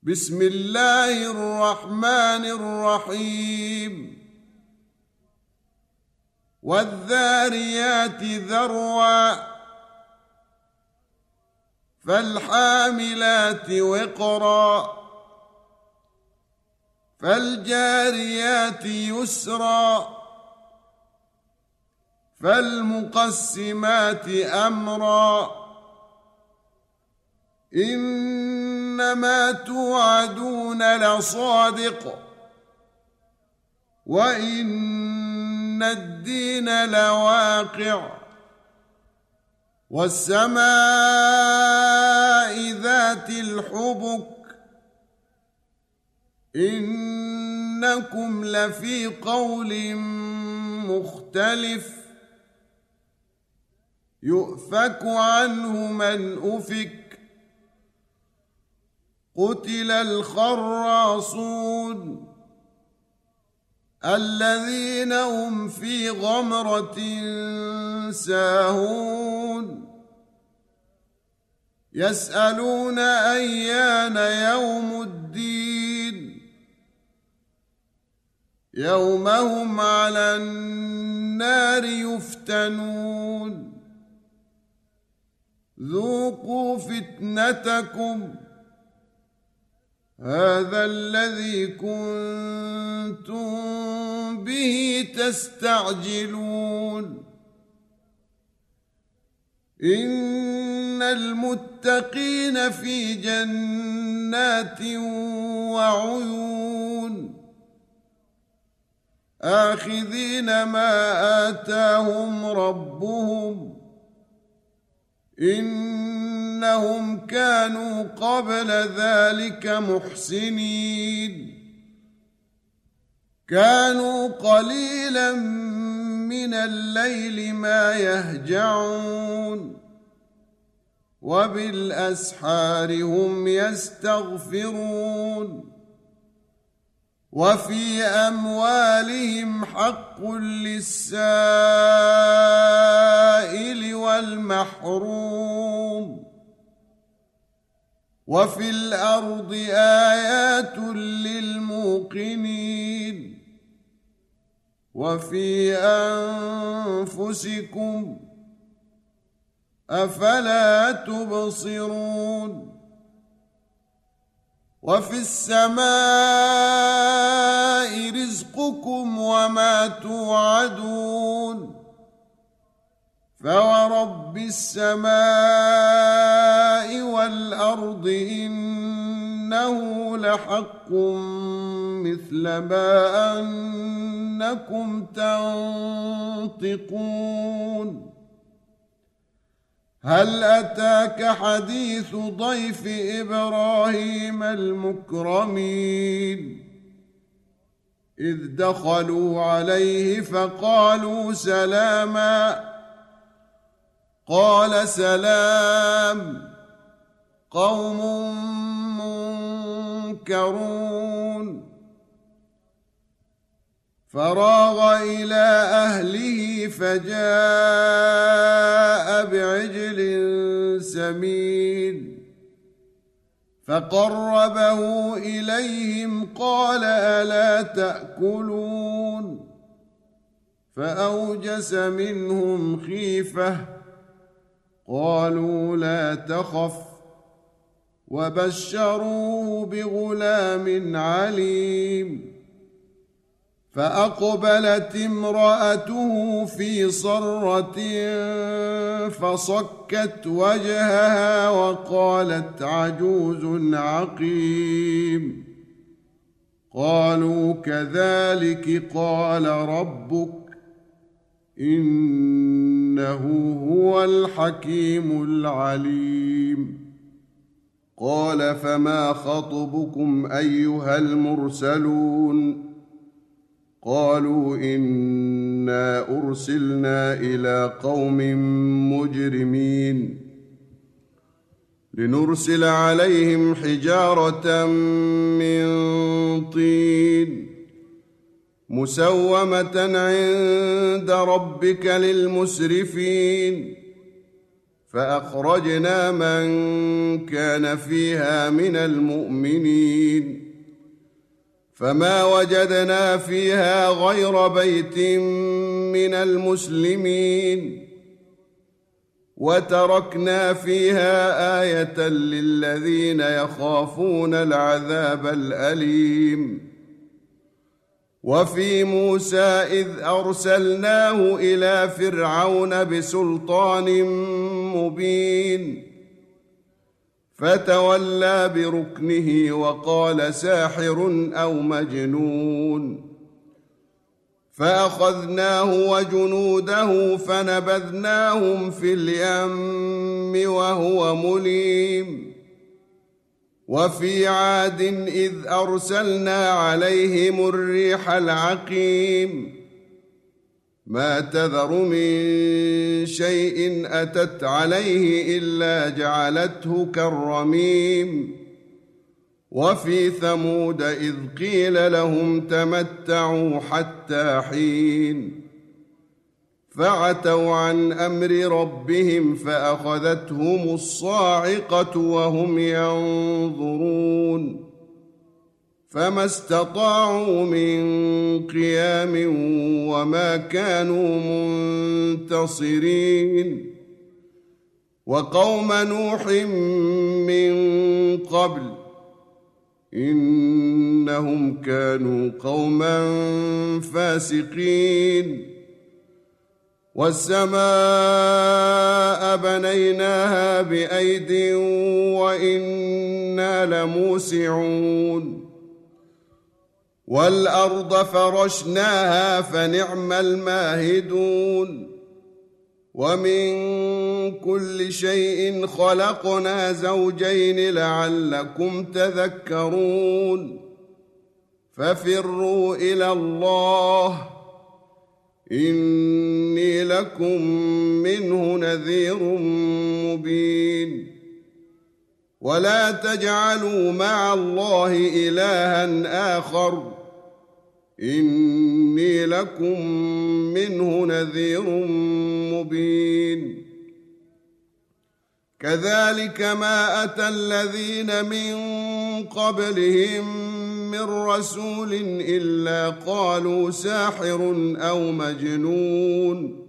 بسم الله الرحمن الرحيم والذاريات ذروا فالحاملات وقرا فالجاريات يسرا فالمقسمات أمرا إنما توعدون لصادق وإن الدين لواقع والسماء ذات الحبك إنكم لفي قول مختلف يؤفك عنه من أفك قتل الخراصون الذين هم في غمرة ساهون يسألون أيان يوم الدين يوم هم على النار يفتنون ذوقوا فتنتكم هذا الذي كنتم به تستعجلون إن المتقين في جنات وعيون آخذين ما آتاهم ربهم إنهم كانوا قبل ذلك محسنين كانوا قليلا من الليل ما يهجعون وبالأسحار هم يستغفرون وفي أموالهم حق للسائل والمحروم وفي الأرض آيات للموقنين وفي أنفسكم أفلا تبصرون وفي السماء رزقكم وما توعدون فورب السماء والأرض إنه لحق مثل ما أنكم تنطقون هل أتاك حديث ضيف إبراهيم المكرمين إذ دخلوا عليه فقالوا سلاما قال سلام قوم منكرون فراغ إلى أهله فجاء بعجل سمين فقربه إليهم قال ألا تأكلون فأوجس منهم خيفة قالوا لا تخف وبشروه بغلام عليم فأقبلت امرأته في صرة فصكت وجهها وقالت عجوز عقيم قالوا كذلك قال ربك إنه هو الحكيم العليم قال فما خطبكم أيها المرسلون قالوا إنا أرسلنا إلى قوم مجرمين لنرسل عليهم حجارة من طين مسومة عند ربك للمسرفين فأخرجنا من كان فيها من المؤمنين فما وجدنا فيها غير بيت من المسلمين وتركنا فيها آية للذين يخافون العذاب الأليم وفي موسى إذ أرسلناه إلى فرعون بسلطان مبين فتولى بركنه وقال ساحر أو مجنون فأخذناه وجنوده فنبذناهم في اليم وهو مليم وفي عاد إذ أرسلنا عليهم الريح العقيم ما تذر من شيء أتت عليه إلا جعلته كالرميم وفي ثمود إذ قيل لهم تمتعوا حتى حين فعتوا عن أمر ربهم فأخذتهم الصاعقة وهم ينظرون فما استطاعوا من قيام وما كانوا منتصرين وقوم نوح من قبل إنهم كانوا قوما فاسقين والسماء بنيناها بأيد وإنا لموسعون والأرض فرشناها فنعم الماهدون ومن كل شيء خلقنا زوجين لعلكم تذكرون ففروا إلى الله إني لكم منه نذير مبين ولا تجعلوا مع الله إلها آخر إني لكم منه نذير مبين كذلك ما أتى الذين من قبلهم من رسول إلا قالوا ساحر أو مجنون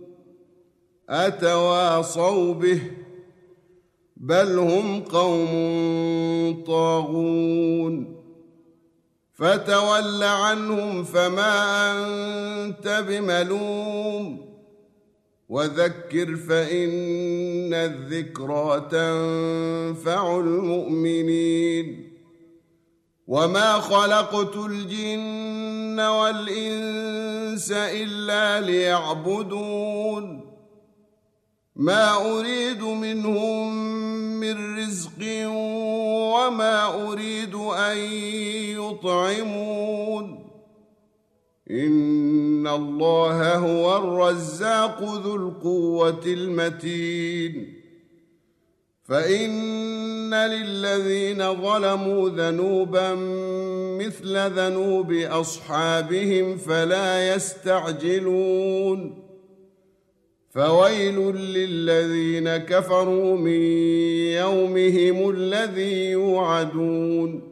أتواصوا به بل هم قوم طاغون فتول عنهم فما أنت بملوم وذكر فإن الذكرى تنفع المؤمنين وما خلقت الجن والإنس إلا ليعبدون ما أريد منهم من رزق وما أريد أن يطعمون إن الله هو الرزاق ذو القوة المتين فإن للذين ظلموا ذنوبا مثل ذنوب أصحابهم فلا يستعجلون فويل للذين كفروا من يومهم الذي يوعدون